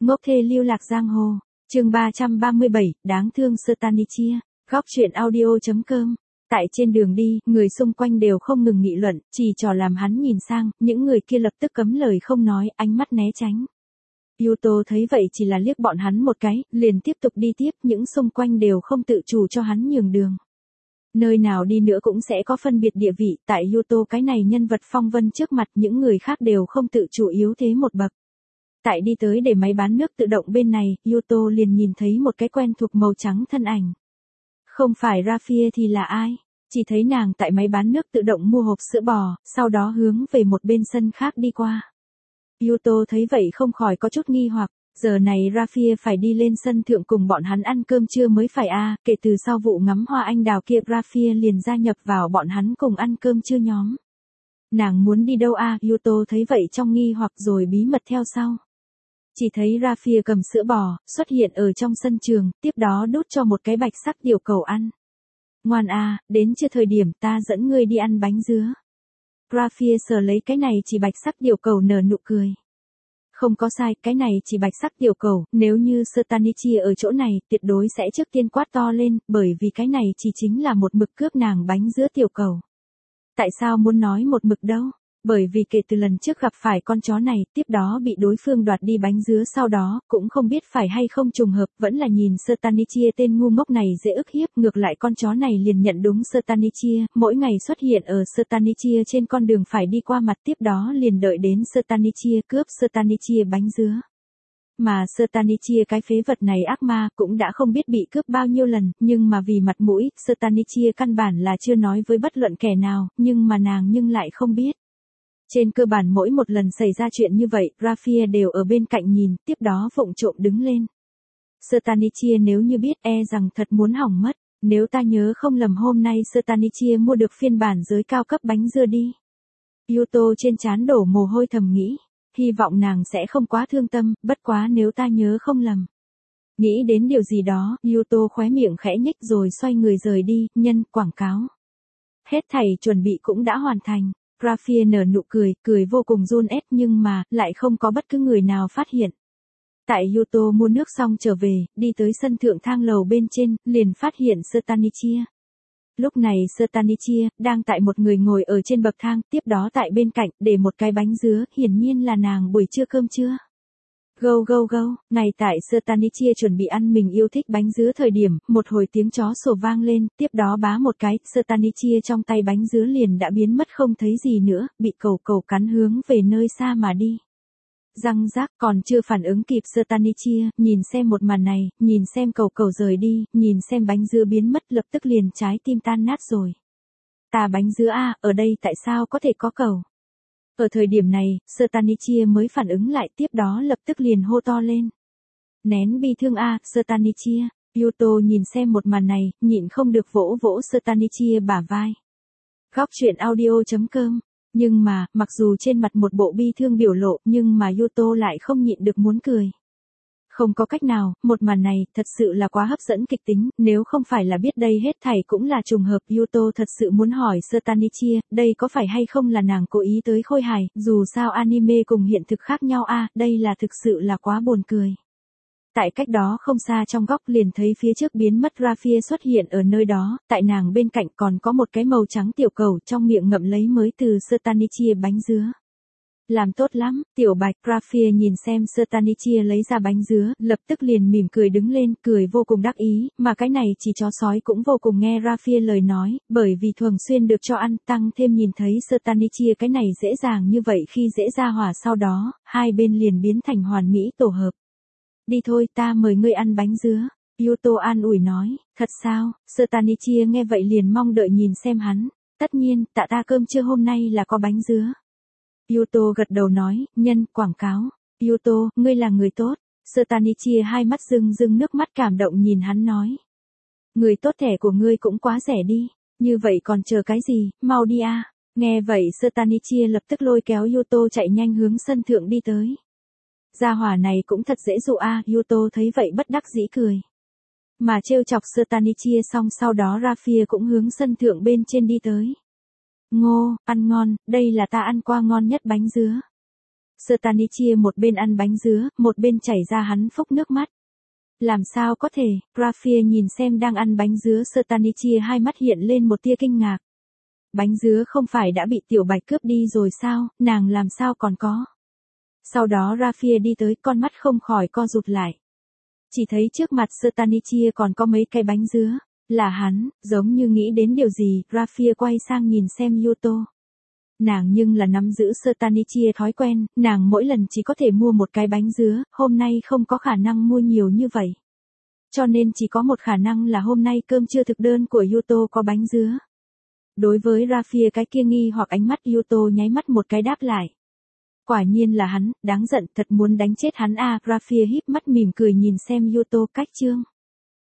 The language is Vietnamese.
Ngốc thê lưu lạc giang hồ. Chương 337, đáng thương Stanichia. Góc truyện audio.com. Tại trên đường đi, người xung quanh đều không ngừng nghị luận, chỉ trò làm hắn nhìn sang, những người kia lập tức cấm lời không nói, ánh mắt né tránh. Yuto thấy vậy chỉ là liếc bọn hắn một cái, liền tiếp tục đi tiếp, những xung quanh đều không tự chủ cho hắn nhường đường. Nơi nào đi nữa cũng sẽ có phân biệt địa vị, tại Yuto cái này nhân vật phong vân trước mặt những người khác đều không tự chủ yếu thế một bậc. Tại đi tới để máy bán nước tự động bên này, Yuto liền nhìn thấy một cái quen thuộc màu trắng thân ảnh. Không phải Rafia thì là ai? Chỉ thấy nàng tại máy bán nước tự động mua hộp sữa bò, sau đó hướng về một bên sân khác đi qua. Yuto thấy vậy không khỏi có chút nghi hoặc, giờ này Rafia phải đi lên sân thượng cùng bọn hắn ăn cơm trưa mới phải a, kể từ sau vụ ngắm hoa anh đào kia Rafia liền gia nhập vào bọn hắn cùng ăn cơm trưa nhóm. Nàng muốn đi đâu a? Yuto thấy vậy trong nghi hoặc rồi bí mật theo sau. Chỉ thấy Rafia cầm sữa bò, xuất hiện ở trong sân trường, tiếp đó đút cho một cái bạch sắc tiểu cầu ăn. Ngoan a, đến chưa thời điểm ta dẫn ngươi đi ăn bánh dứa. Rafia sờ lấy cái này chỉ bạch sắc tiểu cầu nở nụ cười. Không có sai, cái này chỉ bạch sắc tiểu cầu, nếu như Stanichia ở chỗ này, tuyệt đối sẽ trước tiên quát to lên, bởi vì cái này chỉ chính là một mực cướp nàng bánh dứa tiểu cầu. Tại sao muốn nói một mực đâu? Bởi vì kể từ lần trước gặp phải con chó này, tiếp đó bị đối phương đoạt đi bánh dứa sau đó, cũng không biết phải hay không trùng hợp, vẫn là nhìn Stanichia tên ngu ngốc này dễ ức hiếp, ngược lại con chó này liền nhận đúng Stanichia, mỗi ngày xuất hiện ở Stanichia trên con đường phải đi qua mặt, tiếp đó liền đợi đến Stanichia cướp Stanichia bánh dứa. Mà Stanichia cái phế vật này ác ma cũng đã không biết bị cướp bao nhiêu lần, nhưng mà vì mặt mũi, Stanichia căn bản là chưa nói với bất luận kẻ nào, nhưng mà nàng lại không biết. Trên cơ bản mỗi một lần xảy ra chuyện như vậy, Rafia đều ở bên cạnh nhìn, tiếp đó vụng trộm đứng lên. Stanichia nếu như biết rằng thật muốn hỏng mất, nếu ta nhớ không lầm hôm nay Stanichia mua được phiên bản giới cao cấp bánh dưa đi. Yuto trên trán đổ mồ hôi thầm nghĩ, hy vọng nàng sẽ không quá thương tâm, bất quá nếu ta nhớ không lầm. Nghĩ đến điều gì đó, Yuto khóe miệng khẽ nhếch rồi xoay người rời đi, nhân quảng cáo. Hết thảy chuẩn bị cũng đã hoàn thành. Rafia nở nụ cười vô cùng run ép nhưng mà, lại không có bất cứ người nào phát hiện. Tại Yuto mua nước xong trở về, đi tới sân thượng thang lầu bên trên, liền phát hiện Stanichia. Lúc này Stanichia, đang tại một người ngồi ở trên bậc thang, tiếp đó tại bên cạnh, để một cái bánh dứa, hiển nhiên là nàng buổi trưa cơm trưa. Gâu, ngay tại Stanichia chuẩn bị ăn mình yêu thích bánh dứa thời điểm, một hồi tiếng chó sủa vang lên, tiếp đó bá một cái, Stanichia trong tay bánh dứa liền đã biến mất không thấy gì nữa, bị cẩu cắn hướng về nơi xa mà đi. Răng rác còn chưa phản ứng kịp Stanichia, nhìn xem một màn này, nhìn xem cẩu rời đi, nhìn xem bánh dứa biến mất lập tức liền trái tim tan nát rồi. Ta bánh dứa a, ở đây tại sao có thể có cẩu? Ở thời điểm này, Stanichia mới phản ứng lại tiếp đó lập tức liền hô to lên. Nén bi thương a, Stanichia. Yuto nhìn xem một màn này, nhịn không được vỗ Stanichia bả vai. Góc truyện audio.com. Nhưng mà, mặc dù trên mặt một bộ bi thương biểu lộ, nhưng mà Yuto lại không nhịn được muốn cười. Không có cách nào, một màn này, thật sự là quá hấp dẫn kịch tính, nếu không phải là biết đây hết thảy cũng là trùng hợp, Yuto thật sự muốn hỏi Stanichia, đây có phải hay không là nàng cố ý tới khôi hài, dù sao anime cùng hiện thực khác nhau a, đây là thực sự là quá buồn cười. Tại cách đó không xa trong góc liền thấy phía trước biến mất Rafia xuất hiện ở nơi đó, tại nàng bên cạnh còn có một cái màu trắng tiểu cầu trong miệng ngậm lấy mới từ Stanichia bánh dứa. Làm tốt lắm, tiểu bạch. Rafia nhìn xem Stanichia lấy ra bánh dứa, lập tức liền mỉm cười đứng lên, cười vô cùng đắc ý, mà cái này chỉ chó sói cũng vô cùng nghe Rafia lời nói, bởi vì thường xuyên được cho ăn, tăng thêm nhìn thấy Stanichia cái này dễ dàng như vậy khi dễ ra hỏa sau đó, hai bên liền biến thành hoàn mỹ tổ hợp. Đi thôi, ta mời ngươi ăn bánh dứa. Yuto an ủi nói, thật sao? Stanichia nghe vậy liền mong đợi nhìn xem hắn, tất nhiên, tạ ta cơm trưa hôm nay là có bánh dứa. Yuto gật đầu nói, nhân, quảng cáo. Yuto, ngươi là người tốt. Stanichia hai mắt rưng nước mắt cảm động nhìn hắn nói. Người tốt thẻ của ngươi cũng quá rẻ đi, như vậy còn chờ cái gì, mau đi a. Nghe vậy Stanichia lập tức lôi kéo Yuto chạy nhanh hướng sân thượng đi tới. Gia hỏa này cũng thật dễ dụ a, Yuto thấy vậy bất đắc dĩ cười. Mà trêu chọc Stanichia xong sau đó Rafia cũng hướng sân thượng bên trên đi tới. Ngô, ăn ngon, đây là ta ăn qua ngon nhất bánh dứa. Stanichia một bên ăn bánh dứa, một bên chảy ra hắn phốc nước mắt. Làm sao có thể, Grafia nhìn xem đang ăn bánh dứa Stanichia, hai mắt hiện lên một tia kinh ngạc. Bánh dứa không phải đã bị Tiểu Bạch cướp đi rồi sao, nàng làm sao còn có. Sau đó Grafia đi tới, con mắt không khỏi co rụt lại. Chỉ thấy trước mặt Stanichia còn có mấy cái bánh dứa, là hắn, giống như nghĩ đến điều gì, Grafia quay sang nhìn xem Yuto. Nàng nhưng là nắm giữ Stanichia thói quen, nàng mỗi lần chỉ có thể mua một cái bánh dứa, hôm nay không có khả năng mua nhiều như vậy. Cho nên chỉ có một khả năng là hôm nay cơm trưa thực đơn của Yuto có bánh dứa. Đối với Grafia cái kia nghi hoặc ánh mắt, Yuto nháy mắt một cái đáp lại. Quả nhiên là hắn, đáng giận, thật muốn đánh chết hắn a. Grafia híp mắt mỉm cười nhìn xem Yuto. Cách chương